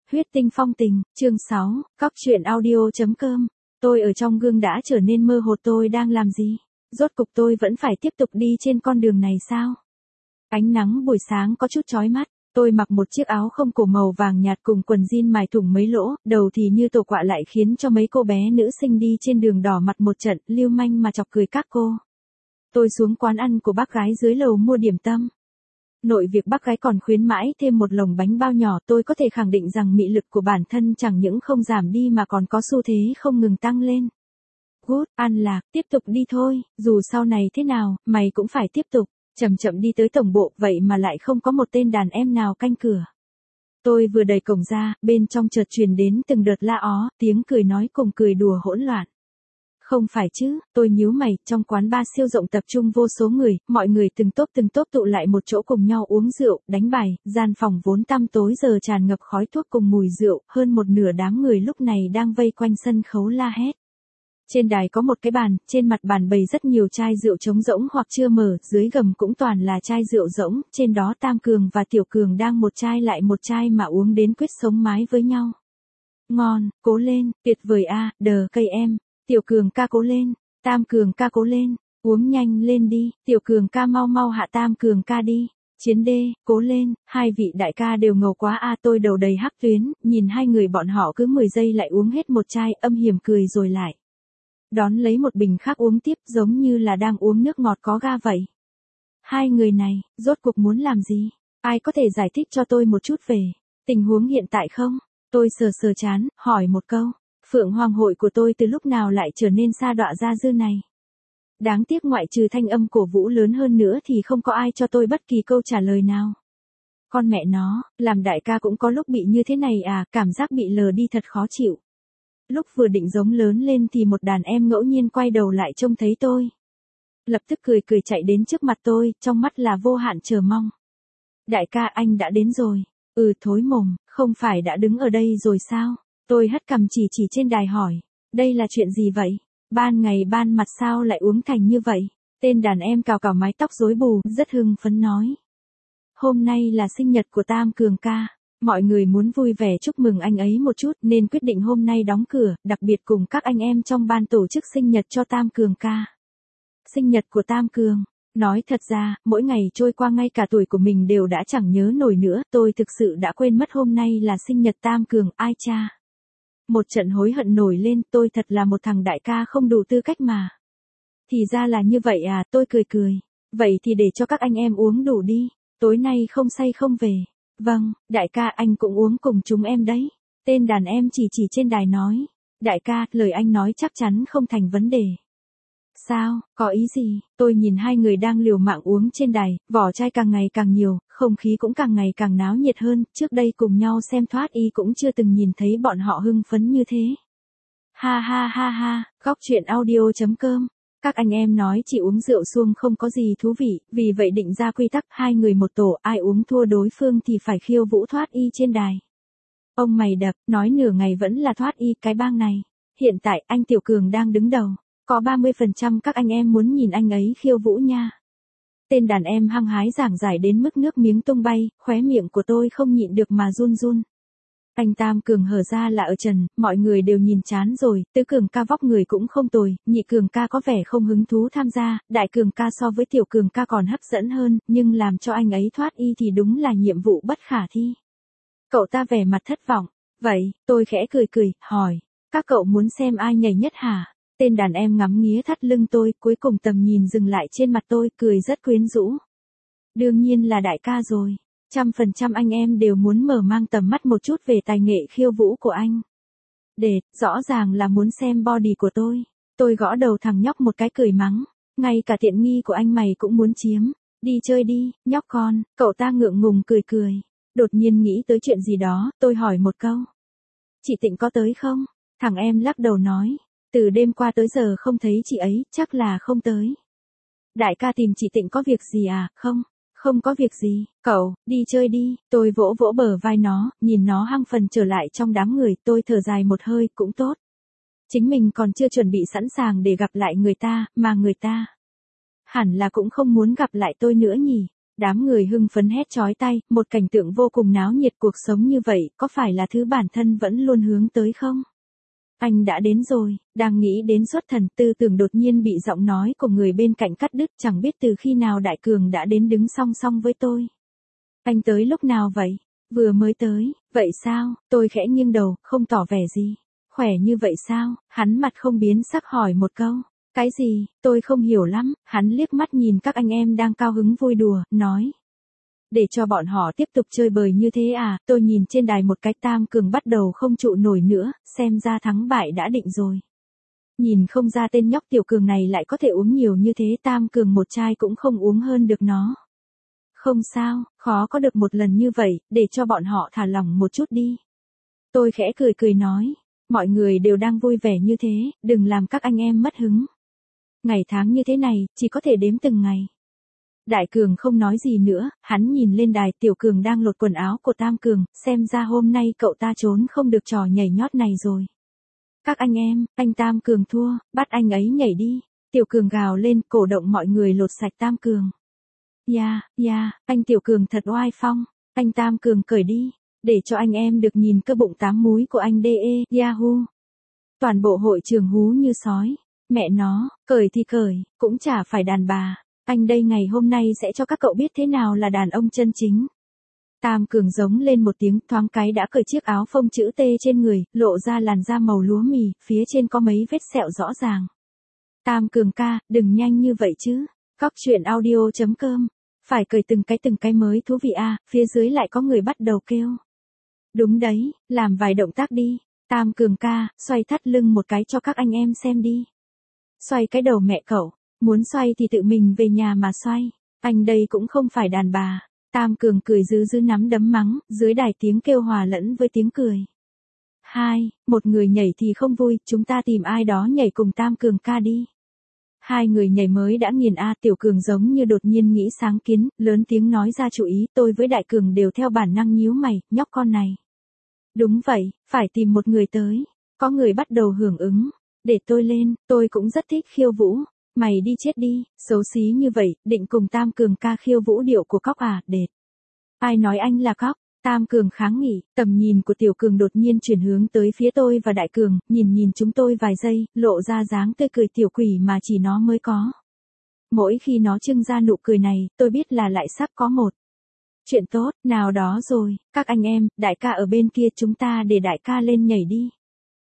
Huyết tinh phong tình, chương 6, Cóc truyện audio.com. Tôi ở trong gương đã trở nên mơ hồ, tôi đang làm gì? Rốt cục tôi vẫn phải tiếp tục đi trên con đường này sao? Ánh nắng buổi sáng có chút chói mắt, tôi mặc một chiếc áo không cổ màu vàng nhạt cùng quần jean mài thủng mấy lỗ, đầu thì như tổ quạ lại khiến cho mấy cô bé nữ sinh đi trên đường đỏ mặt một trận, lưu manh mà chọc cười các cô. Tôi xuống quán ăn của bác gái dưới lầu mua điểm tâm. Nội việc bác gái còn khuyến mãi thêm một lồng bánh bao nhỏ, tôi có thể khẳng định rằng mị lực của bản thân chẳng những không giảm đi mà còn có xu thế không ngừng tăng lên. Good, An Lạc, tiếp tục đi thôi, dù sau này thế nào, mày cũng phải tiếp tục. Chậm chậm đi tới tổng bộ, vậy mà lại không có một tên đàn em nào canh cửa. Tôi vừa đẩy cổng ra, bên trong chợt truyền đến từng đợt la ó, tiếng cười nói cùng cười đùa hỗn loạn. Không phải chứ, tôi nhíu mày, trong quán bar siêu rộng tập trung vô số người, mọi người từng tốp tụ lại một chỗ cùng nhau uống rượu, đánh bài, gian phòng vốn tăm tối giờ tràn ngập khói thuốc cùng mùi rượu, hơn một nửa đám người lúc này đang vây quanh sân khấu la hét. Trên đài có một cái bàn, trên mặt bàn bày rất nhiều chai rượu trống rỗng hoặc chưa mở, dưới gầm cũng toàn là chai rượu rỗng, trên đó Tam Cường và Tiểu Cường đang một chai lại một chai mà uống đến quyết sống mái với nhau. Ngon, cố lên, tuyệt vời a, đờ cây em. Tiểu Cường ca cố lên, Tam Cường ca cố lên, uống nhanh lên đi, Tiểu Cường ca mau mau hạ Tam Cường ca đi, Chiến Đê, cố lên, hai vị đại ca đều ngầu quá a. Tôi đầu đầy hắc tuyến, nhìn hai người bọn họ cứ 10 giây lại uống hết một chai, âm hiểm cười rồi lại đón lấy một bình khác uống tiếp, giống như là đang uống nước ngọt có ga vậy. Hai người này, rốt cuộc muốn làm gì? Ai có thể giải thích cho tôi một chút về tình huống hiện tại không? Tôi sờ chán, hỏi một câu. Phượng Hoàng hội của tôi từ lúc nào lại trở nên sa đọa ra dư này? Đáng tiếc ngoại trừ thanh âm cổ vũ lớn hơn nữa thì không có ai cho tôi bất kỳ câu trả lời nào. Con mẹ nó, làm đại ca cũng có lúc bị như thế này à, cảm giác bị lờ đi thật khó chịu. Lúc vừa định giống lớn lên thì một đàn em ngẫu nhiên quay đầu lại trông thấy tôi. Lập tức cười chạy đến trước mặt tôi, trong mắt là vô hạn chờ mong. Đại ca anh đã đến rồi. Ừ thối mồm, không phải đã đứng ở đây rồi sao? Tôi hất cằm chỉ trên đài hỏi. Đây là chuyện gì vậy? Ban ngày ban mặt sao lại uống thành như vậy? Tên đàn em cào mái tóc rối bù, rất hưng phấn nói. Hôm nay là sinh nhật của Tam Cường ca. Mọi người muốn vui vẻ chúc mừng anh ấy một chút nên quyết định hôm nay đóng cửa, đặc biệt cùng các anh em trong ban tổ chức sinh nhật cho Tam Cường ca. Sinh nhật của Tam Cường. Nói thật ra, mỗi ngày trôi qua ngay cả tuổi của mình đều đã chẳng nhớ nổi nữa, tôi thực sự đã quên mất hôm nay là sinh nhật Tam Cường, ai cha. Một trận hối hận nổi lên, tôi thật là một thằng đại ca không đủ tư cách mà. Thì ra là như vậy à, tôi cười. Vậy thì để cho các anh em uống đủ đi, tối nay không say không về. Vâng, đại ca anh cũng uống cùng chúng em đấy. Tên đàn em chỉ trên đài nói. Đại ca, lời anh nói chắc chắn không thành vấn đề. Sao, có ý gì? Tôi nhìn hai người đang liều mạng uống trên đài, vỏ chai càng ngày càng nhiều, không khí cũng càng ngày càng náo nhiệt hơn, trước đây cùng nhau xem Thoát Y cũng chưa từng nhìn thấy bọn họ hưng phấn như thế. Ha, Cóc truyện audio.com. Các anh em nói chỉ uống rượu suông không có gì thú vị, vì vậy định ra quy tắc hai người một tổ, ai uống thua đối phương thì phải khiêu vũ Thoát Y trên đài. Ông mày đập, nói nửa ngày vẫn là Thoát Y cái bang này. Hiện tại anh Tiểu Cường đang đứng đầu. Có 30% các anh em muốn nhìn anh ấy khiêu vũ nha. Tên đàn em hăng hái giảng giải đến mức nước miếng tung bay, khóe miệng của tôi không nhịn được mà run. Anh Tam Cường hở ra là ở trần, mọi người đều nhìn chán rồi, Tứ Cường ca vóc người cũng không tồi, Nhị Cường ca có vẻ không hứng thú tham gia, Đại Cường ca so với Tiểu Cường ca còn hấp dẫn hơn, nhưng làm cho anh ấy thoát y thì đúng là nhiệm vụ bất khả thi. Cậu ta vẻ mặt thất vọng. Vậy, tôi khẽ cười, hỏi, các cậu muốn xem ai nhảy nhất hả? Tên đàn em ngắm nghía thắt lưng tôi, cuối cùng tầm nhìn dừng lại trên mặt tôi, cười rất quyến rũ. Đương nhiên là đại ca rồi. 100% anh em đều muốn mở mang tầm mắt một chút về tài nghệ khiêu vũ của anh. Rõ ràng là muốn xem body của tôi. Tôi gõ đầu thằng nhóc một cái cười mắng. Ngay cả tiện nghi của anh mày cũng muốn chiếm. Đi chơi đi, nhóc con, cậu ta ngượng ngùng cười. Đột nhiên nghĩ tới chuyện gì đó, tôi hỏi một câu. Chị Tịnh có tới không? Thằng em lắc đầu nói. Từ đêm qua tới giờ không thấy chị ấy, chắc là không tới. Đại ca tìm chị Tịnh có việc gì à? Không có việc gì, cậu, đi chơi đi. Tôi vỗ bờ vai nó, nhìn nó hăng phần trở lại trong đám người, tôi thở dài một hơi, cũng tốt. Chính mình còn chưa chuẩn bị sẵn sàng để gặp lại người ta, mà người ta hẳn là cũng không muốn gặp lại tôi nữa nhỉ. Đám người hưng phấn hét chói tai, một cảnh tượng vô cùng náo nhiệt. Cuộc sống như vậy, có phải là thứ bản thân vẫn luôn hướng tới không? Anh đã đến rồi, đang nghĩ đến xuất thần, tư tưởng đột nhiên bị giọng nói của người bên cạnh cắt đứt, chẳng biết từ khi nào Đại Cường đã đến đứng song song với tôi. Anh tới lúc nào vậy? Vừa mới tới, vậy sao? Tôi khẽ nghiêng đầu, không tỏ vẻ gì. Khỏe như vậy sao? Hắn mặt không biến sắc hỏi một câu. Cái gì? Tôi không hiểu lắm. Hắn liếc mắt nhìn các anh em đang cao hứng vui đùa, nói. Để cho bọn họ tiếp tục chơi bời như thế à? Tôi nhìn trên đài một cái, Tam Cường bắt đầu không trụ nổi nữa, xem ra thắng bại đã định rồi. Nhìn không ra tên nhóc Tiểu Cường này lại có thể uống nhiều như thế, Tam Cường một chai cũng không uống hơn được nó. Không sao, khó có được một lần như vậy, để cho bọn họ thả lỏng một chút đi. Tôi khẽ cười cười nói, mọi người đều đang vui vẻ như thế, đừng làm các anh em mất hứng. Ngày tháng như thế này, chỉ có thể đếm từng ngày. Đại Cường không nói gì nữa, hắn nhìn lên đài. Tiểu Cường đang lột quần áo của Tam Cường, xem ra hôm nay cậu ta trốn không được trò nhảy nhót này rồi. Các anh em, anh Tam Cường thua, bắt anh ấy nhảy đi. Tiểu Cường gào lên, cổ động mọi người lột sạch Tam Cường. Anh Tiểu Cường thật oai phong, anh Tam Cường cởi đi, để cho anh em được nhìn cơ bụng 8 múi của anh Yahoo. Toàn bộ hội trường hú như sói, mẹ nó, cởi thì cởi, cũng chả phải đàn bà, anh đây ngày hôm nay sẽ cho các cậu biết thế nào là đàn ông chân chính. Tam Cường giống lên một tiếng, thoáng cái đã cởi chiếc áo phông chữ T trên người, lộ ra làn da màu lúa mì, phía trên có mấy vết sẹo rõ ràng. Tam Cường ca, đừng nhanh như vậy chứ. Cóc truyện audio.com. Phải cởi từng cái mới thú vị à, phía dưới lại có người bắt đầu kêu. Đúng đấy, làm vài động tác đi. Tam Cường ca, xoay thắt lưng một cái cho các anh em xem đi. Xoay cái đầu mẹ cậu, muốn xoay thì tự mình về nhà mà xoay. Anh đây cũng không phải đàn bà. Tam Cường cười dứ nắm đấm mắng, dưới đài tiếng kêu hòa lẫn với tiếng cười. Một người nhảy thì không vui, chúng ta tìm ai đó nhảy cùng Tam Cường ca đi. Hai người nhảy mới đã nghiền Tiểu Cường giống như đột nhiên nghĩ sáng kiến, lớn tiếng nói ra chủ ý. Tôi với Đại Cường đều theo bản năng nhíu mày, nhóc con này. Đúng vậy, phải tìm một người tới. Có người bắt đầu hưởng ứng. Để tôi lên, tôi cũng rất thích khiêu vũ. Mày đi chết đi, xấu xí như vậy, định cùng Tam Cường ca khiêu vũ điệu của cóc à, đệt. Ai nói anh là cóc? Tam Cường kháng nghị, tầm nhìn của Tiểu Cường đột nhiên chuyển hướng tới phía tôi và Đại Cường, nhìn chúng tôi vài giây, lộ ra dáng tươi cười tiểu quỷ mà chỉ nó mới có. Mỗi khi nó trưng ra nụ cười này, tôi biết là lại sắp có một chuyện tốt nào đó rồi. Các anh em, đại ca ở bên kia, chúng ta để đại ca lên nhảy đi.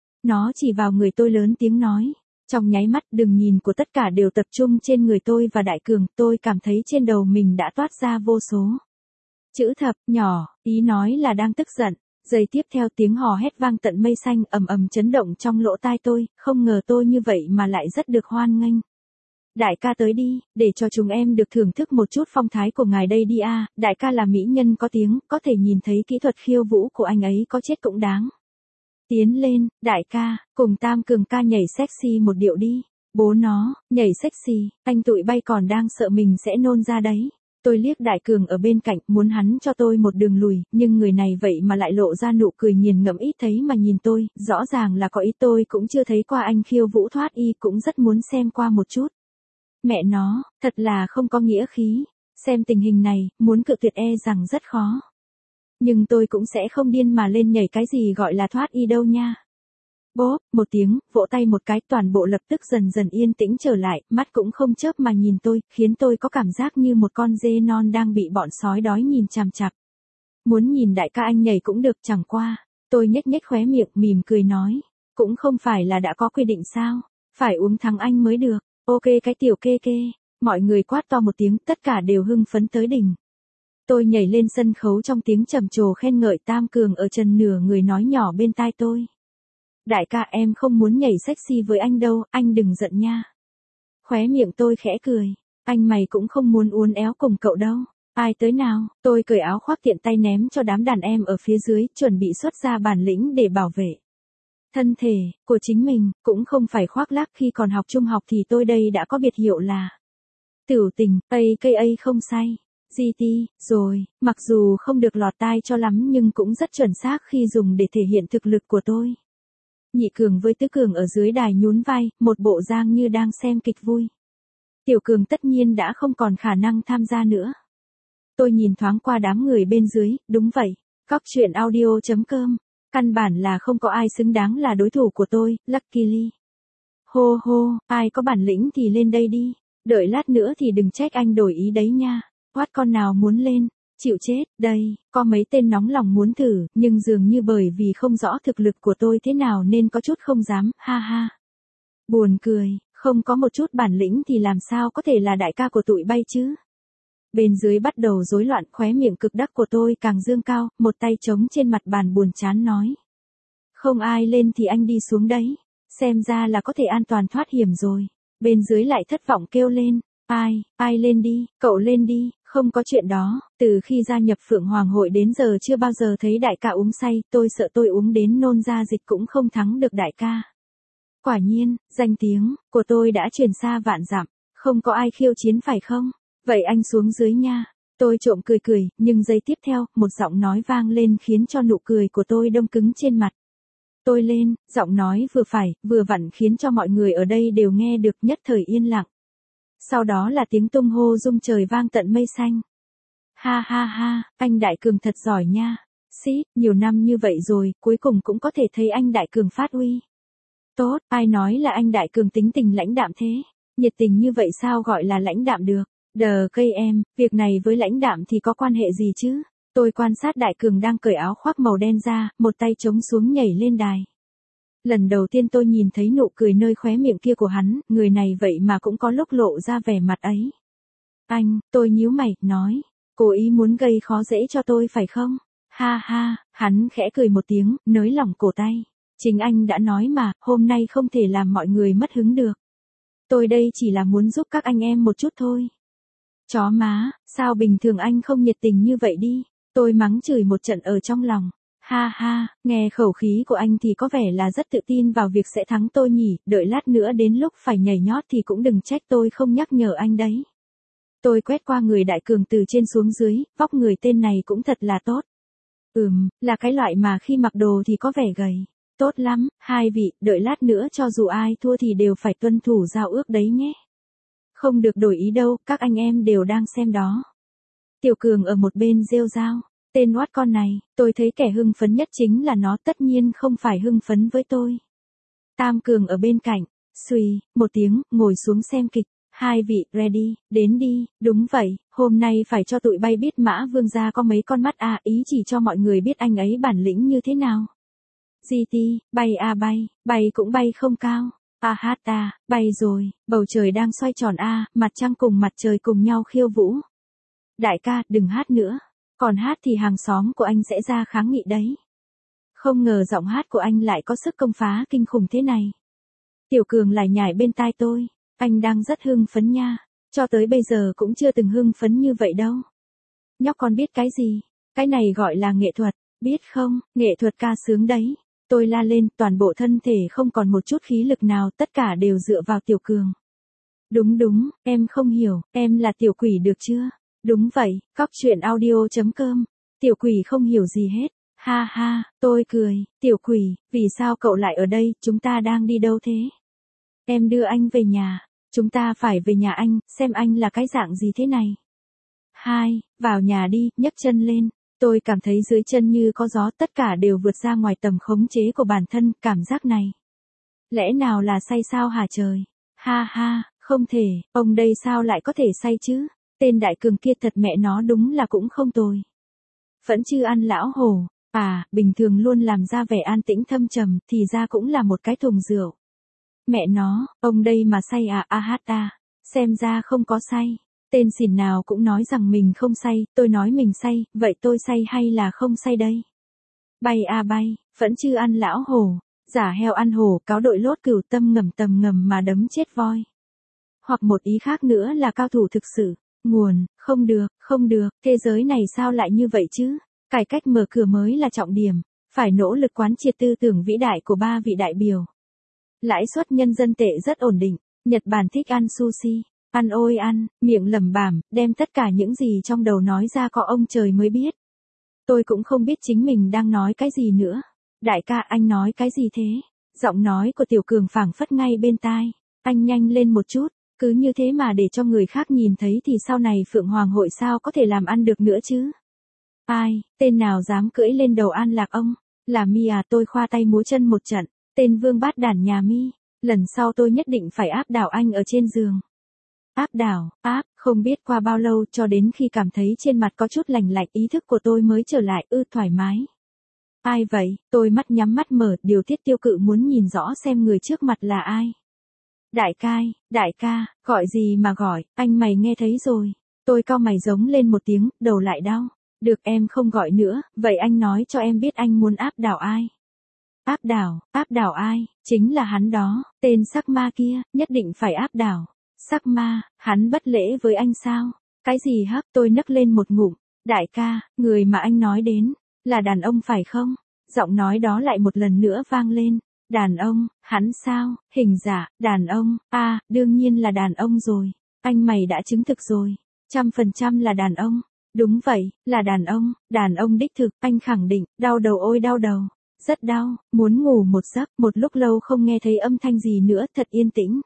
Nó chỉ vào người tôi lớn tiếng nói. Trong nháy mắt, đường nhìn của tất cả đều tập trung trên người tôi và Đại Cường. Tôi cảm thấy trên đầu mình đã toát ra vô số chữ thập nhỏ, ý nói là đang tức giận. Giây tiếp theo tiếng hò hét vang tận mây xanh, ầm chấn động trong lỗ tai tôi, không ngờ tôi như vậy mà lại rất được hoan nghênh. Đại ca tới đi, để cho chúng em được thưởng thức một chút phong thái của ngài đây đi a. Đại ca là mỹ nhân có tiếng, có thể nhìn thấy kỹ thuật khiêu vũ của anh ấy có chết cũng đáng. Tiến lên, đại ca, cùng Tam Cường ca nhảy sexy một điệu đi. Bố nó, nhảy sexy, anh tụi bay còn đang sợ mình sẽ nôn ra đấy. Tôi liếc Đại Cường ở bên cạnh, muốn hắn cho tôi một đường lùi, nhưng người này vậy mà lại lộ ra nụ cười nghiền ngẫm, ít thấy mà nhìn tôi, rõ ràng là có ý. Tôi cũng chưa thấy qua anh khiêu vũ thoát y, cũng rất muốn xem qua một chút. Mẹ nó, thật là không có nghĩa khí. Xem tình hình này, muốn cự tuyệt rằng rất khó. Nhưng tôi cũng sẽ không điên mà lên nhảy cái gì gọi là thoát y đâu nha. Bốp, một tiếng, vỗ tay một cái, toàn bộ lập tức dần dần yên tĩnh trở lại, mắt cũng không chớp mà nhìn tôi, khiến tôi có cảm giác như một con dê non đang bị bọn sói đói nhìn chằm chằm. Muốn nhìn đại ca anh nhảy cũng được, chẳng qua. Tôi nhếch khóe miệng, mỉm cười nói. Cũng không phải là đã có quy định sao, phải uống thắng anh mới được. Ok cái tiểu kê kê. Mọi người quát to một tiếng, tất cả đều hưng phấn tới đỉnh. Tôi nhảy lên sân khấu trong tiếng trầm trồ khen ngợi. Tam Cường ở chân nửa người nói nhỏ bên tai tôi. Đại ca, em không muốn nhảy sexy với anh đâu, anh đừng giận nha. Khóe miệng tôi khẽ cười. Anh mày cũng không muốn uốn éo cùng cậu đâu. Ai tới nào? Tôi cởi áo khoác tiện tay ném cho đám đàn em ở phía dưới, chuẩn bị xuất ra bản lĩnh để bảo vệ thân thể của chính mình. Cũng không phải khoác lác, khi còn học trung học thì tôi đây đã có biệt hiệu là Tửu Tình, AKA không say. GT, rồi, mặc dù không được lọt tai cho lắm nhưng cũng rất chuẩn xác khi dùng để thể hiện thực lực của tôi. Nhị Cường với Tứ Cường ở dưới đài nhún vai, một bộ dạng như đang xem kịch vui. Tiểu Cường tất nhiên đã không còn khả năng tham gia nữa. Tôi nhìn thoáng qua đám người bên dưới, đúng vậy. Cóc truyện audio.com. Căn bản là không có ai xứng đáng là đối thủ của tôi, Luckily. Hô hô, ai có bản lĩnh thì lên đây đi. Đợi lát nữa thì đừng trách anh đổi ý đấy nha. Hoát con nào muốn lên, chịu chết, đây, có mấy tên nóng lòng muốn thử, nhưng dường như bởi vì không rõ thực lực của tôi thế nào nên có chút không dám, ha ha. Buồn cười, không có một chút bản lĩnh thì làm sao có thể là đại ca của tụi bay chứ. Bên dưới bắt đầu rối loạn, khóe miệng cực đắc của tôi càng dương cao, một tay trống trên mặt bàn buồn chán nói. Không ai lên thì anh đi xuống đấy, xem ra là có thể an toàn thoát hiểm rồi. Bên dưới lại thất vọng kêu lên, ai lên đi, cậu lên đi, không có chuyện đó, từ khi gia nhập Phượng Hoàng hội đến giờ chưa bao giờ thấy đại ca uống say, tôi sợ tôi uống đến nôn ra dịch cũng không thắng được đại ca. Quả nhiên, danh tiếng của tôi đã truyền xa vạn dặm, không có ai khiêu chiến phải không? Vậy anh xuống dưới nha. Tôi trộm cười, nhưng giây tiếp theo, một giọng nói vang lên khiến cho nụ cười của tôi đông cứng trên mặt. Tôi lên, giọng nói vừa phải, vừa vặn khiến cho mọi người ở đây đều nghe được, nhất thời yên lặng. Sau đó là tiếng tung hô rung trời vang tận mây xanh. Ha ha ha, anh Đại Cường thật giỏi nha. Nhiều năm như vậy rồi, cuối cùng cũng có thể thấy anh Đại Cường phát uy. Tốt, ai nói là anh Đại Cường tính tình lãnh đạm thế? Nhiệt tình như vậy sao gọi là lãnh đạm được? Đờ cây em, việc này với lãnh đạm thì có quan hệ gì chứ? Tôi quan sát Đại Cường đang cởi áo khoác màu đen ra, một tay chống xuống nhảy lên đài. Lần đầu tiên tôi nhìn thấy nụ cười nơi khóe miệng kia của hắn, người này vậy mà cũng có lúc lộ ra vẻ mặt ấy. Anh, tôi nhíu mày, nói, cố ý muốn gây khó dễ cho tôi phải không? Ha ha, hắn khẽ cười một tiếng, nới lỏng cổ tay. Chính anh đã nói mà, hôm nay không thể làm mọi người mất hứng được. Tôi đây chỉ là muốn giúp các anh em một chút thôi. Chó má, sao bình thường anh không nhiệt tình như vậy đi? Tôi mắng chửi một trận ở trong lòng. Ha ha, nghe khẩu khí của anh thì có vẻ là rất tự tin vào việc sẽ thắng tôi nhỉ, đợi lát nữa đến lúc phải nhảy nhót thì cũng đừng trách tôi không nhắc nhở anh đấy. Tôi quét qua người Đại Cường từ trên xuống dưới, vóc người tên này cũng thật là tốt. Là cái loại mà khi mặc đồ thì có vẻ gầy. Tốt lắm, hai vị, đợi lát nữa cho dù ai thua thì đều phải tuân thủ giao ước đấy nhé. Không được đổi ý đâu, các anh em đều đang xem đó. Tiểu Cường ở một bên rêu rao. Tên oát con này, tôi thấy kẻ hưng phấn nhất chính là nó, tất nhiên không phải hưng phấn với tôi. Tam Cường ở bên cạnh, xuy, một tiếng, ngồi xuống xem kịch. Hai vị, ready, đến đi, đúng vậy, hôm nay phải cho tụi bay biết Mã Vương gia có mấy con mắt ý chỉ cho mọi người biết anh ấy bản lĩnh như thế nào. GT, bay bay cũng bay không cao. Bay rồi, bầu trời đang xoay tròn mặt trăng cùng mặt trời cùng nhau khiêu vũ. Đại ca, đừng hát nữa. Còn hát thì hàng xóm của anh sẽ ra kháng nghị đấy. Không ngờ giọng hát của anh lại có sức công phá kinh khủng thế này. Tiểu Cường lại nhảy bên tai tôi. Anh đang rất hưng phấn nha. Cho tới bây giờ cũng chưa từng hưng phấn như vậy đâu. Nhóc con biết cái gì? Cái này gọi là nghệ thuật. Biết không, nghệ thuật ca sướng đấy. Tôi la lên, toàn bộ thân thể không còn một chút khí lực nào, tất cả đều dựa vào Tiểu Cường. Đúng, em không hiểu, em là tiểu quỷ được chưa? Đúng vậy, cóc truyện audio.com. Tiểu quỷ không hiểu gì hết. Ha ha, tôi cười, tiểu quỷ, vì sao cậu lại ở đây, chúng ta đang đi đâu thế? Em đưa anh về nhà, chúng ta phải về nhà anh, xem anh là cái dạng gì thế này. Vào nhà đi, nhấc chân lên. Tôi cảm thấy dưới chân như có gió, tất cả đều vượt ra ngoài tầm khống chế của bản thân, cảm giác này. Lẽ nào là say sao hả trời? Ha ha, không thể, ông đây sao lại có thể say chứ? Tên Đại Cường kia thật mẹ nó đúng là cũng không tồi. Vẫn chưa ăn lão hổ, bình thường luôn làm ra vẻ an tĩnh thâm trầm, thì ra cũng là một cái thùng rượu. Mẹ nó, ông đây mà say xem ra không có say. Tên xỉn nào cũng nói rằng mình không say, tôi nói mình say, vậy tôi say hay là không say đây? Bay vẫn chưa ăn lão hổ, giả heo ăn hổ, cáo đội lốt cừu tâm tầm ngầm mà đấm chết voi. Hoặc một ý khác nữa là cao thủ thực sự. Nguồn, không được, thế giới này sao lại như vậy chứ? Cải cách mở cửa mới là trọng điểm, phải nỗ lực quán triệt tư tưởng vĩ đại của 3 vị đại biểu. Lãi suất nhân dân tệ rất ổn định, Nhật Bản thích ăn sushi, ăn ôi ăn, miệng lẩm bẩm, đem tất cả những gì trong đầu nói ra có ông trời mới biết. Tôi cũng không biết chính mình đang nói cái gì nữa. Đại ca, anh nói cái gì thế? Giọng nói của Tiểu Cường phảng phất ngay bên tai. Anh nhanh lên một chút, Cứ như thế mà để cho người khác nhìn thấy thì sau này Phượng Hoàng hội sao có thể làm ăn được nữa chứ? Ai, tên nào dám cưỡi lên đầu An Lạc ông? Là mi à, tôi khoa tay múa chân một trận, tên vương bát đản nhà mi, lần sau tôi nhất định phải áp đảo anh ở trên giường. Áp đảo, không biết qua bao lâu cho đến khi cảm thấy trên mặt có chút lành lạnh ý thức của tôi mới trở lại thoải mái. Ai vậy? Tôi mắt nhắm mắt mở, điều tiết tiêu cự muốn nhìn rõ xem người trước mặt là ai. Đại ca, gọi gì mà gọi, anh mày nghe thấy rồi. Tôi cau mày giống lên một tiếng, đầu lại đau. Được em không gọi nữa, vậy anh nói cho em biết anh muốn áp đảo ai. Áp đảo ai, chính là hắn đó, tên sắc ma kia, nhất định phải áp đảo. Sắc ma, hắn bất lễ với anh sao? Cái gì hắc, tôi nấc lên một ngụm. Đại ca, người mà anh nói đến, là đàn ông phải không? Giọng nói đó lại một lần nữa vang lên. Đàn ông, hắn sao, hình giả, đàn ông, đương nhiên là đàn ông rồi. Anh mày đã chứng thực rồi. 100% là đàn ông. Đúng vậy, là đàn ông đích thực, anh khẳng định, đau đầu ôi đau đầu. Rất đau, muốn ngủ một giấc, một lúc lâu không nghe thấy âm thanh gì nữa, thật yên tĩnh.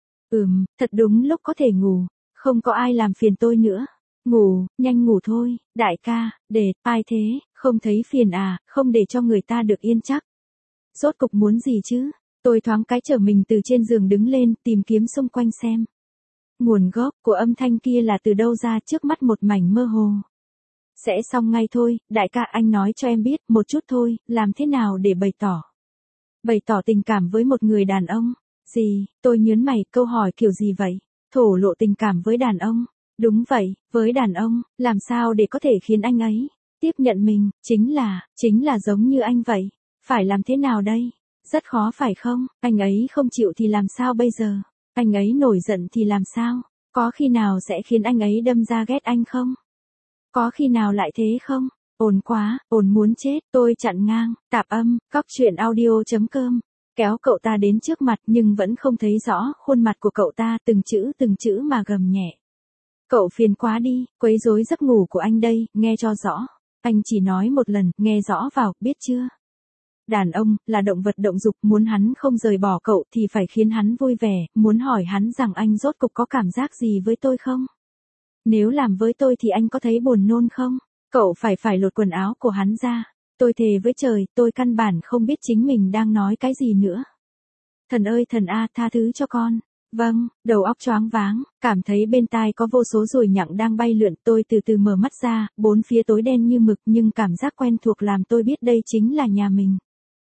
Thật đúng lúc có thể ngủ, không có ai làm phiền tôi nữa. Ngủ, nhanh ngủ thôi, đại ca, ai thế, không thấy phiền à, không để cho người ta được yên chắc. Rốt cục muốn gì chứ? Tôi thoáng cái trở mình từ trên giường đứng lên, tìm kiếm xung quanh xem. Nguồn gốc của âm thanh kia là từ đâu ra, trước mắt một mảnh mơ hồ. Sẽ xong ngay thôi, đại ca, anh nói cho em biết, một chút thôi, làm thế nào để bày tỏ. Bày tỏ tình cảm với một người đàn ông. Gì, tôi nhớn mày, câu hỏi kiểu gì vậy? Thổ lộ tình cảm với đàn ông. Đúng vậy, với đàn ông, làm sao để có thể khiến anh ấy tiếp nhận mình, chính là giống như anh vậy. Phải làm thế nào đây? Rất khó phải không? Anh ấy không chịu thì làm sao bây giờ? Anh ấy nổi giận thì làm sao? Có khi nào sẽ khiến anh ấy đâm ra ghét anh không? Có khi nào lại thế không? Ồn quá, ồn muốn chết, tôi chặn ngang, tạp âm, coctruyện.audio.com. Kéo cậu ta đến trước mặt nhưng vẫn không thấy rõ khuôn mặt của cậu ta, từng chữ mà gầm nhẹ. Cậu phiền quá đi, quấy rối giấc ngủ của anh đây, nghe cho rõ. Anh chỉ nói một lần, nghe rõ vào, biết chưa? Đàn ông, là động vật động dục, muốn hắn không rời bỏ cậu thì phải khiến hắn vui vẻ, muốn hỏi hắn rằng anh rốt cục có cảm giác gì với tôi không? Nếu làm với tôi thì anh có thấy buồn nôn không? Cậu phải lột quần áo của hắn ra. Tôi thề với trời, tôi căn bản không biết chính mình đang nói cái gì nữa. Thần ơi thần a, tha thứ cho con. Vâng, đầu óc choáng váng, cảm thấy bên tai có vô số ruồi nhặng đang bay lượn, tôi từ từ mở mắt ra, bốn phía tối đen như mực nhưng cảm giác quen thuộc làm tôi biết đây chính là nhà mình.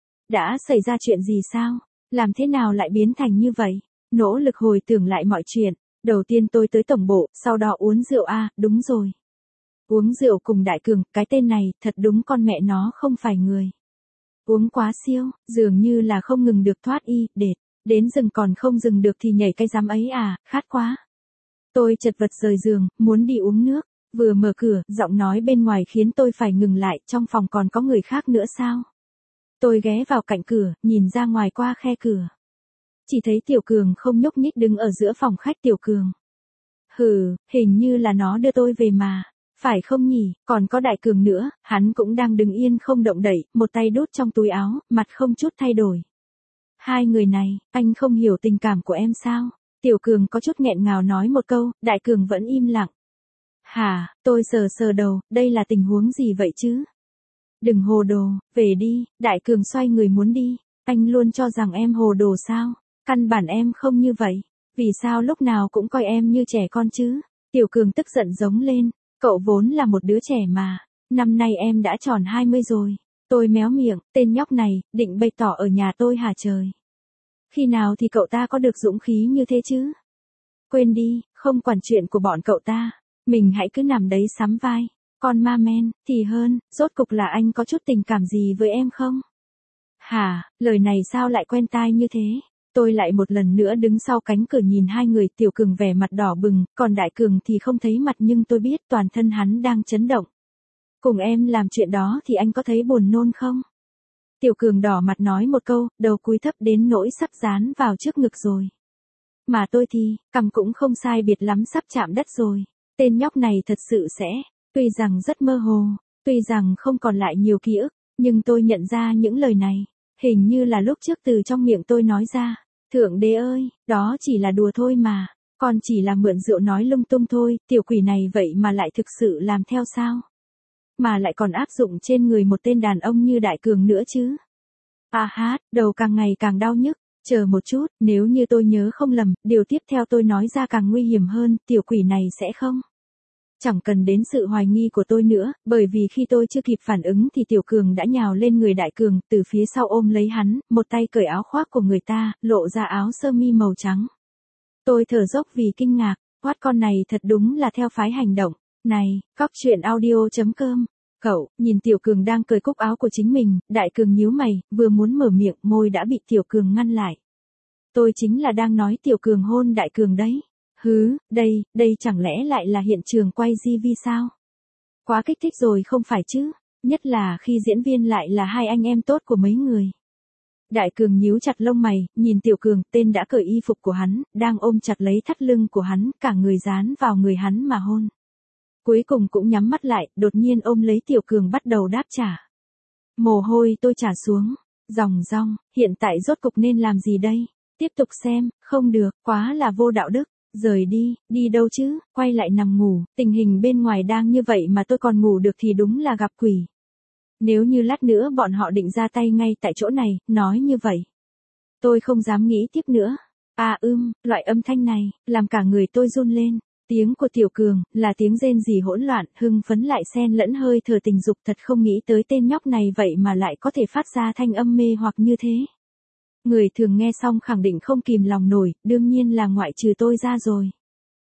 Đã xảy ra chuyện gì sao? Làm thế nào lại biến thành như vậy? Nỗ lực hồi tưởng lại mọi chuyện. Đầu tiên tôi tới tổng bộ, sau đó uống rượu đúng rồi. Uống rượu cùng Đại Cường, cái tên này, thật đúng con mẹ nó không phải người. Uống quá siêu, dường như là không ngừng được thoát đệt. Đến rừng còn không dừng được thì nhảy cái dám ấy khát quá. Tôi chật vật rời giường, muốn đi uống nước. Vừa mở cửa, giọng nói bên ngoài khiến tôi phải ngừng lại, trong phòng còn có người khác nữa sao? Tôi ghé vào cạnh cửa, nhìn ra ngoài qua khe cửa. Chỉ thấy Tiểu Cường không nhúc nhích đứng ở giữa phòng khách. Tiểu Cường. Hình như là nó đưa tôi về mà. Phải không nhỉ, còn có Đại Cường nữa, hắn cũng đang đứng yên không động đậy, một tay đút trong túi áo, mặt không chút thay đổi. Hai người này, anh không hiểu tình cảm của em sao? Tiểu Cường có chút nghẹn ngào nói một câu, Đại Cường vẫn im lặng. Hả, tôi sờ đầu, đây là tình huống gì vậy chứ? Đừng hồ đồ, về đi, Đại Cường xoay người muốn đi. Anh luôn cho rằng em hồ đồ sao? Căn bản em không như vậy. Vì sao lúc nào cũng coi em như trẻ con chứ? Tiểu Cường tức giận giống lên. Cậu vốn là một đứa trẻ mà. Năm nay em đã tròn 20 rồi. Tôi méo miệng, tên nhóc này, định bày tỏ ở nhà tôi hả trời? Khi nào thì cậu ta có được dũng khí như thế chứ? Quên đi, không quản chuyện của bọn cậu ta. Mình hãy cứ nằm đấy sắm vai. Còn ma men, thì hơn, rốt cục là anh có chút tình cảm gì với em không? Hả, lời này sao lại quen tai như thế? Tôi lại một lần nữa đứng sau cánh cửa nhìn hai người. Tiểu Cường vẻ mặt đỏ bừng, còn Đại Cường thì không thấy mặt nhưng tôi biết toàn thân hắn đang chấn động. Cùng em làm chuyện đó thì anh có thấy buồn nôn không? Tiểu Cường đỏ mặt nói một câu, đầu cúi thấp đến nỗi sắp dán vào trước ngực rồi. Mà tôi thì, cằm cũng không sai biệt lắm sắp chạm đất rồi. Tên nhóc này thật sự sẽ, tuy rằng rất mơ hồ, tuy rằng không còn lại nhiều ký ức, nhưng tôi nhận ra những lời này, hình như là lúc trước từ trong miệng tôi nói ra. Thượng đế ơi, đó chỉ là đùa thôi mà. Con chỉ là mượn rượu nói lung tung thôi, tiểu quỷ này vậy mà lại thực sự làm theo sao? Mà lại còn áp dụng trên người một tên đàn ông như Đại Cường nữa chứ. À hát, đầu càng ngày càng đau nhức. Chờ một chút, nếu như tôi nhớ không lầm, điều tiếp theo tôi nói ra càng nguy hiểm hơn, tiểu quỷ này sẽ không. Chẳng cần đến sự hoài nghi của tôi nữa, bởi vì khi tôi chưa kịp phản ứng thì Tiểu Cường đã nhào lên người Đại Cường, từ phía sau ôm lấy hắn, một tay cởi áo khoác của người ta, lộ ra áo sơ mi màu trắng. Tôi thở dốc vì kinh ngạc, quát con này thật đúng là theo phái hành động. Này, cóc truyện audio.com. Cậu, nhìn Tiểu Cường đang cởi cúc áo của chính mình, Đại Cường nhíu mày, vừa muốn mở miệng, môi đã bị Tiểu Cường ngăn lại. Tôi chính là đang nói Tiểu Cường hôn Đại Cường đấy. Hứ, đây chẳng lẽ lại là hiện trường quay GV sao? Quá kích thích rồi không phải chứ, nhất là khi diễn viên lại là hai anh em tốt của mấy người. Đại Cường nhíu chặt lông mày, nhìn Tiểu Cường, tên đã cởi y phục của hắn, đang ôm chặt lấy thắt lưng của hắn, cả người dán vào người hắn mà hôn. Cuối cùng cũng nhắm mắt lại, đột nhiên ôm lấy Tiểu Cường bắt đầu đáp trả. Mồ hôi tôi trả xuống, ròng ròng, hiện tại rốt cục nên làm gì đây? Tiếp tục xem, không được, quá là vô đạo đức. Rời đi đâu chứ, quay lại nằm ngủ, tình hình bên ngoài đang như vậy mà tôi còn ngủ được thì đúng là gặp quỷ. Nếu như lát nữa bọn họ định ra tay ngay tại chỗ này, nói như vậy. Tôi không dám nghĩ tiếp nữa. Loại âm thanh này, làm cả người tôi run lên. Tiếng của Tiểu Cường, là tiếng rên rỉ hỗn loạn, hưng phấn lại xen lẫn hơi thở tình dục, thật không nghĩ tới tên nhóc này vậy mà lại có thể phát ra thanh âm mê hoặc như thế. Người thường nghe xong khẳng định không kìm lòng nổi, đương nhiên là ngoại trừ tôi ra rồi.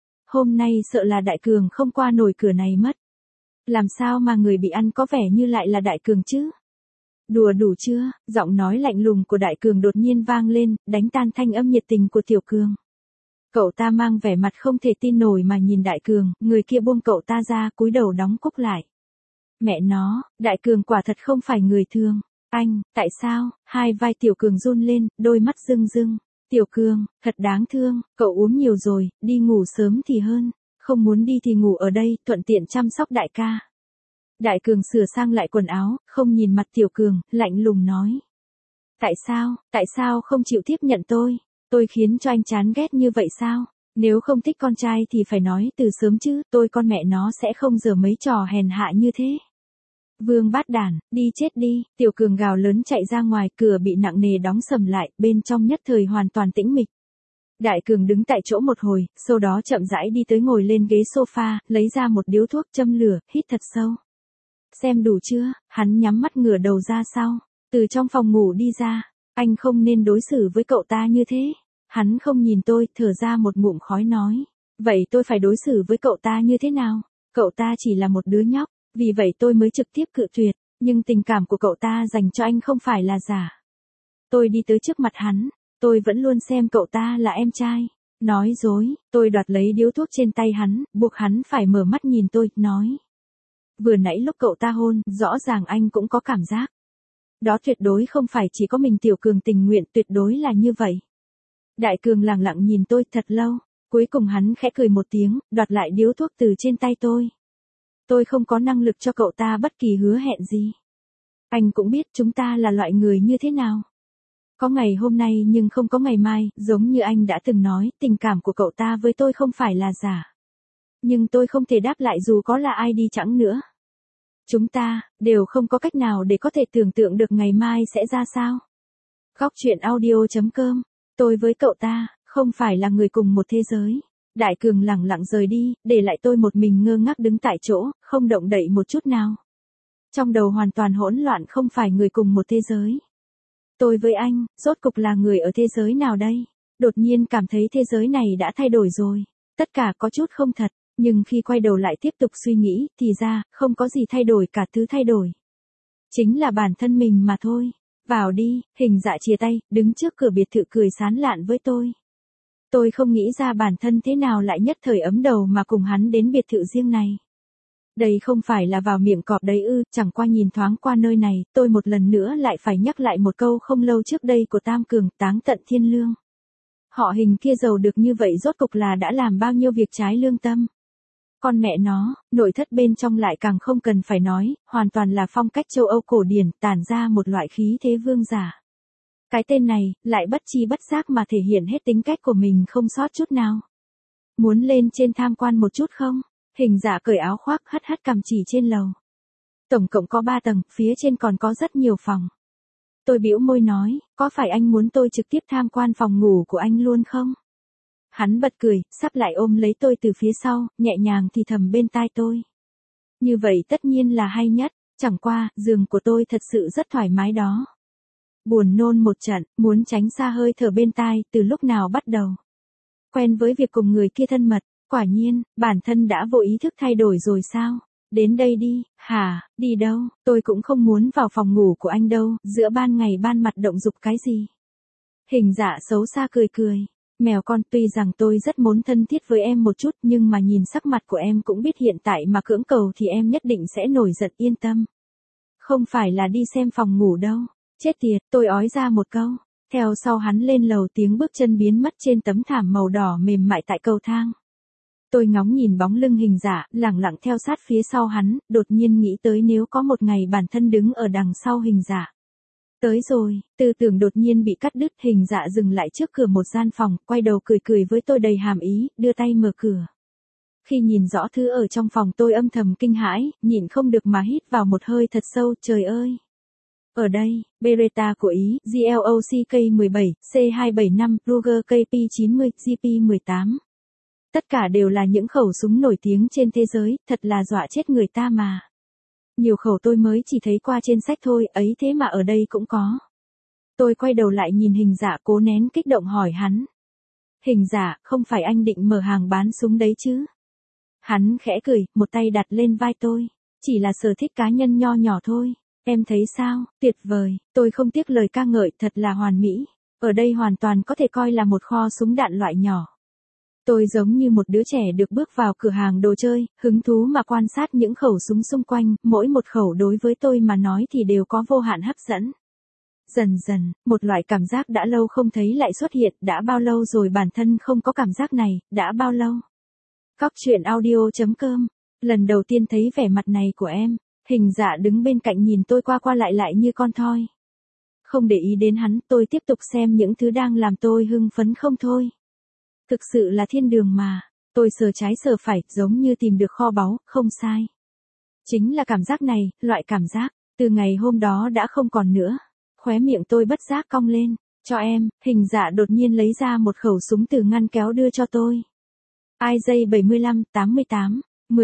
Hôm nay sợ là Đại Cường không qua nổi cửa này mất. Làm sao mà người bị ăn có vẻ như lại là Đại Cường chứ? Đùa đủ chưa? Giọng nói lạnh lùng của Đại Cường đột nhiên vang lên, đánh tan thanh âm nhiệt tình của Tiểu Cường. Cậu ta mang vẻ mặt không thể tin nổi mà nhìn Đại Cường, người kia buông cậu ta ra, cúi đầu đóng cúc lại. Mẹ nó, Đại Cường quả thật không phải người thường. Anh, tại sao? Hai vai Tiểu Cường run lên, đôi mắt rưng rưng. Tiểu Cường, thật đáng thương, cậu uống nhiều rồi, đi ngủ sớm thì hơn. Không muốn đi thì ngủ ở đây, thuận tiện chăm sóc đại ca. Đại Cường sửa sang lại quần áo, không nhìn mặt Tiểu Cường, lạnh lùng nói. Tại sao không chịu tiếp nhận tôi? Tôi khiến cho anh chán ghét như vậy sao? Nếu không thích con trai thì phải nói từ sớm chứ, tôi con mẹ nó sẽ không giở mấy trò hèn hạ như thế. Vương bát đản, đi chết đi, Tiểu Cường gào lớn chạy ra ngoài, cửa bị nặng nề đóng sầm lại, bên trong nhất thời hoàn toàn tĩnh mịch. Đại Cường đứng tại chỗ một hồi, sau đó chậm rãi đi tới ngồi lên ghế sofa, lấy ra một điếu thuốc châm lửa, hít thật sâu. Xem đủ chưa, hắn nhắm mắt ngửa đầu ra sau, từ trong phòng ngủ đi ra, anh không nên đối xử với cậu ta như thế. Hắn không nhìn tôi, thở ra một ngụm khói nói. Vậy tôi phải đối xử với cậu ta như thế nào? Cậu ta chỉ là một đứa nhóc. Vì vậy tôi mới trực tiếp cự tuyệt, nhưng tình cảm của cậu ta dành cho anh không phải là giả. Tôi đi tới trước mặt hắn, tôi vẫn luôn xem cậu ta là em trai. Nói dối, tôi đoạt lấy điếu thuốc trên tay hắn, buộc hắn phải mở mắt nhìn tôi, nói. Vừa nãy lúc cậu ta hôn, rõ ràng anh cũng có cảm giác. Đó tuyệt đối không phải chỉ có mình Tiểu Cường tình nguyện, tuyệt đối là như vậy. Đại Cường lặng lặng nhìn tôi thật lâu, cuối cùng hắn khẽ cười một tiếng, đoạt lại điếu thuốc từ trên tay tôi. Tôi không có năng lực cho cậu ta bất kỳ hứa hẹn gì. Anh cũng biết chúng ta là loại người như thế nào. Có ngày hôm nay nhưng không có ngày mai, giống như anh đã từng nói, tình cảm của cậu ta với tôi không phải là giả. Nhưng tôi không thể đáp lại dù có là ai đi chăng nữa. Chúng ta, đều không có cách nào để có thể tưởng tượng được ngày mai sẽ ra sao. Góc truyện audio.com, tôi với cậu ta, không phải là người cùng một thế giới. Đại Cường lẳng lặng rời đi, để lại tôi một mình ngơ ngác đứng tại chỗ, không động đậy một chút nào. Trong đầu hoàn toàn hỗn loạn, không phải người cùng một thế giới. Tôi với anh, rốt cục là người ở thế giới nào đây? Đột nhiên cảm thấy thế giới này đã thay đổi rồi. Tất cả có chút không thật, nhưng khi quay đầu lại tiếp tục suy nghĩ, thì ra, không có gì thay đổi, cả thứ thay đổi. Chính là bản thân mình mà thôi. Vào đi, Hình Dạ chia tay, đứng trước cửa biệt thự cười sán lạn với tôi. Tôi không nghĩ ra bản thân thế nào lại nhất thời ấm đầu mà cùng hắn đến biệt thự riêng này. Đây không phải là vào miệng cọp đấy ư, chẳng qua nhìn thoáng qua nơi này, tôi một lần nữa lại phải nhắc lại một câu không lâu trước đây của Tam Cường, táng tận thiên lương. Họ Hình kia giàu được như vậy rốt cục là đã làm bao nhiêu việc trái lương tâm. Con mẹ nó, nội thất bên trong lại càng không cần phải nói, hoàn toàn là phong cách châu Âu cổ điển, tản ra một loại khí thế vương giả. Cái tên này, lại bất chi bất giác mà thể hiện hết tính cách của mình không sót chút nào. Muốn lên trên tham quan một chút không? Hình dạ cởi áo khoác hất hất cằm chỉ trên lầu. Tổng cộng có 3 tầng, phía trên còn có rất nhiều phòng. Tôi bĩu môi nói, có phải anh muốn tôi trực tiếp tham quan phòng ngủ của anh luôn không? Hắn bật cười, sắp lại ôm lấy tôi từ phía sau, nhẹ nhàng thì thầm bên tai tôi. Như vậy tất nhiên là hay nhất, chẳng qua, giường của tôi thật sự rất thoải mái đó. Buồn nôn một trận, muốn tránh xa hơi thở bên tai, từ lúc nào bắt đầu. Quen với việc cùng người kia thân mật, quả nhiên, bản thân đã vô ý thức thay đổi rồi sao? Đến đây đi, hả, đi đâu, tôi cũng không muốn vào phòng ngủ của anh đâu, giữa ban ngày ban mặt động dục cái gì. Hình dạ xấu xa cười cười. Mèo con, tuy rằng tôi rất muốn thân thiết với em một chút nhưng mà nhìn sắc mặt của em cũng biết hiện tại mà cưỡng cầu thì em nhất định sẽ nổi giận, yên tâm. Không phải là đi xem phòng ngủ đâu. Chết tiệt, tôi ói ra một câu. Theo sau hắn lên lầu, tiếng bước chân biến mất trên tấm thảm màu đỏ mềm mại tại cầu thang. Tôi ngóng nhìn bóng lưng hình dạ, lẳng lặng theo sát phía sau hắn, đột nhiên nghĩ tới nếu có một ngày bản thân đứng ở đằng sau hình dạ. Tới rồi, tư tưởng đột nhiên bị cắt đứt, hình dạ dừng lại trước cửa một gian phòng, quay đầu cười cười với tôi đầy hàm ý, đưa tay mở cửa. Khi nhìn rõ thứ ở trong phòng tôi âm thầm kinh hãi, nhịn không được mà hít vào một hơi thật sâu, trời ơi. Ở đây, Beretta của Ý, GLOC K17, C275, Ruger KP90, GP18. Tất cả đều là những khẩu súng nổi tiếng trên thế giới, thật là dọa chết người ta mà. Nhiều khẩu tôi mới chỉ thấy qua trên sách thôi, ấy thế mà ở đây cũng có. Tôi quay đầu lại nhìn hình dạ, cố nén kích động hỏi hắn. Hình dạ, không phải anh định mở hàng bán súng đấy chứ? Hắn khẽ cười, một tay đặt lên vai tôi. Chỉ là sở thích cá nhân nho nhỏ thôi. Em thấy sao, tuyệt vời, tôi không tiếc lời ca ngợi, thật là hoàn mỹ. Ở đây hoàn toàn có thể coi là một kho súng đạn loại nhỏ. Tôi giống như một đứa trẻ được bước vào cửa hàng đồ chơi, hứng thú mà quan sát những khẩu súng xung quanh, mỗi một khẩu đối với tôi mà nói thì đều có vô hạn hấp dẫn. Dần dần, một loại cảm giác đã lâu không thấy lại xuất hiện, đã bao lâu rồi bản thân không có cảm giác này, đã bao lâu? Cóc truyện audio.com. Lần đầu tiên thấy vẻ mặt này của em, hình dạ đứng bên cạnh nhìn tôi qua qua lại lại như con thoi. Không để ý đến hắn, tôi tiếp tục xem những thứ đang làm tôi hưng phấn không thôi. Thực sự là thiên đường mà, tôi sờ trái sờ phải, giống như tìm được kho báu, không sai. Chính là cảm giác này, loại cảm giác, từ ngày hôm đó đã không còn nữa. Khóe miệng tôi bất giác cong lên, cho em, hình dạ đột nhiên lấy ra một khẩu súng từ ngăn kéo đưa cho tôi. IJ75, 88,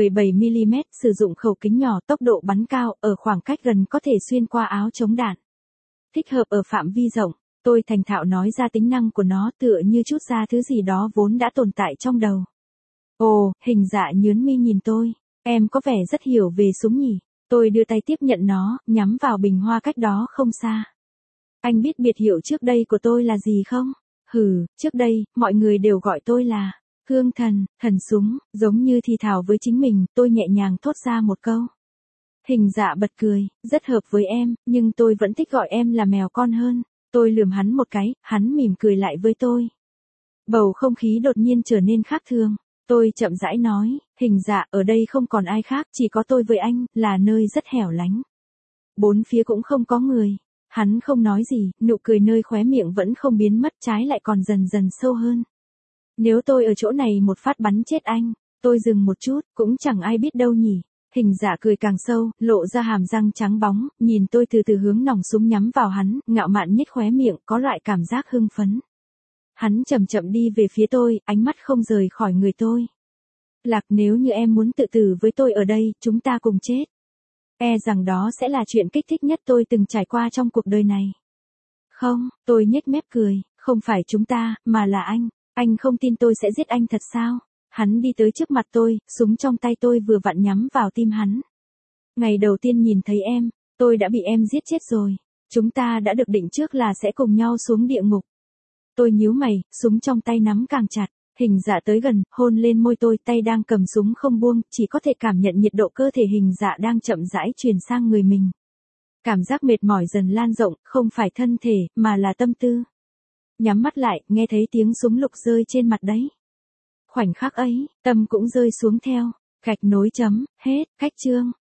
17mm, sử dụng khẩu kính nhỏ, tốc độ bắn cao, ở khoảng cách gần có thể xuyên qua áo chống đạn. Thích hợp ở phạm vi rộng. Tôi thành thạo nói ra tính năng của nó, tựa như chút ra thứ gì đó vốn đã tồn tại trong đầu. Ồ, hình dạ nhướng mi nhìn tôi. Em có vẻ rất hiểu về súng nhỉ. Tôi đưa tay tiếp nhận nó, nhắm vào bình hoa cách đó không xa. Anh biết biệt hiệu trước đây của tôi là gì không? Hừ, trước đây, mọi người đều gọi tôi là Hương Thần, thần súng, giống như thì thào với chính mình, tôi nhẹ nhàng thốt ra một câu. Hình dạ bật cười, rất hợp với em, nhưng tôi vẫn thích gọi em là mèo con hơn. Tôi lườm hắn một cái, hắn mỉm cười lại với tôi. Bầu không khí đột nhiên trở nên khác thường. Tôi chậm rãi nói, hình dạ, ở đây không còn ai khác, chỉ có tôi với anh, là nơi rất hẻo lánh. Bốn phía cũng không có người. Hắn không nói gì, nụ cười nơi khóe miệng vẫn không biến mất, trái lại còn dần dần sâu hơn. Nếu tôi ở chỗ này một phát bắn chết anh, tôi dừng một chút, cũng chẳng ai biết đâu nhỉ. Hình dạ cười càng sâu, lộ ra hàm răng trắng bóng, nhìn tôi từ từ hướng nòng súng nhắm vào hắn, ngạo mạn nhếch khóe miệng, có loại cảm giác hưng phấn. Hắn chậm chậm đi về phía tôi, ánh mắt không rời khỏi người tôi. Lạc, nếu như em muốn tự tử với tôi ở đây, chúng ta cùng chết. E rằng đó sẽ là chuyện kích thích nhất tôi từng trải qua trong cuộc đời này. Không, tôi nhếch mép cười, không phải chúng ta, mà là anh. Anh không tin tôi sẽ giết anh thật sao? Hắn đi tới trước mặt tôi, súng trong tay tôi vừa vặn nhắm vào tim hắn. Ngày đầu tiên nhìn thấy em, tôi đã bị em giết chết rồi. Chúng ta đã được định trước là sẽ cùng nhau xuống địa ngục. Tôi nhíu mày, súng trong tay nắm càng chặt. Hình dạ tới gần, hôn lên môi tôi, tay đang cầm súng không buông, chỉ có thể cảm nhận nhiệt độ cơ thể hình dạ đang chậm rãi truyền sang người mình. Cảm giác mệt mỏi dần lan rộng, không phải thân thể, mà là tâm tư. Nhắm mắt lại, nghe thấy tiếng súng lục rơi trên mặt đấy. Khoảnh khắc ấy, tâm cũng rơi xuống theo. Gạch nối chấm, hết, cách chương.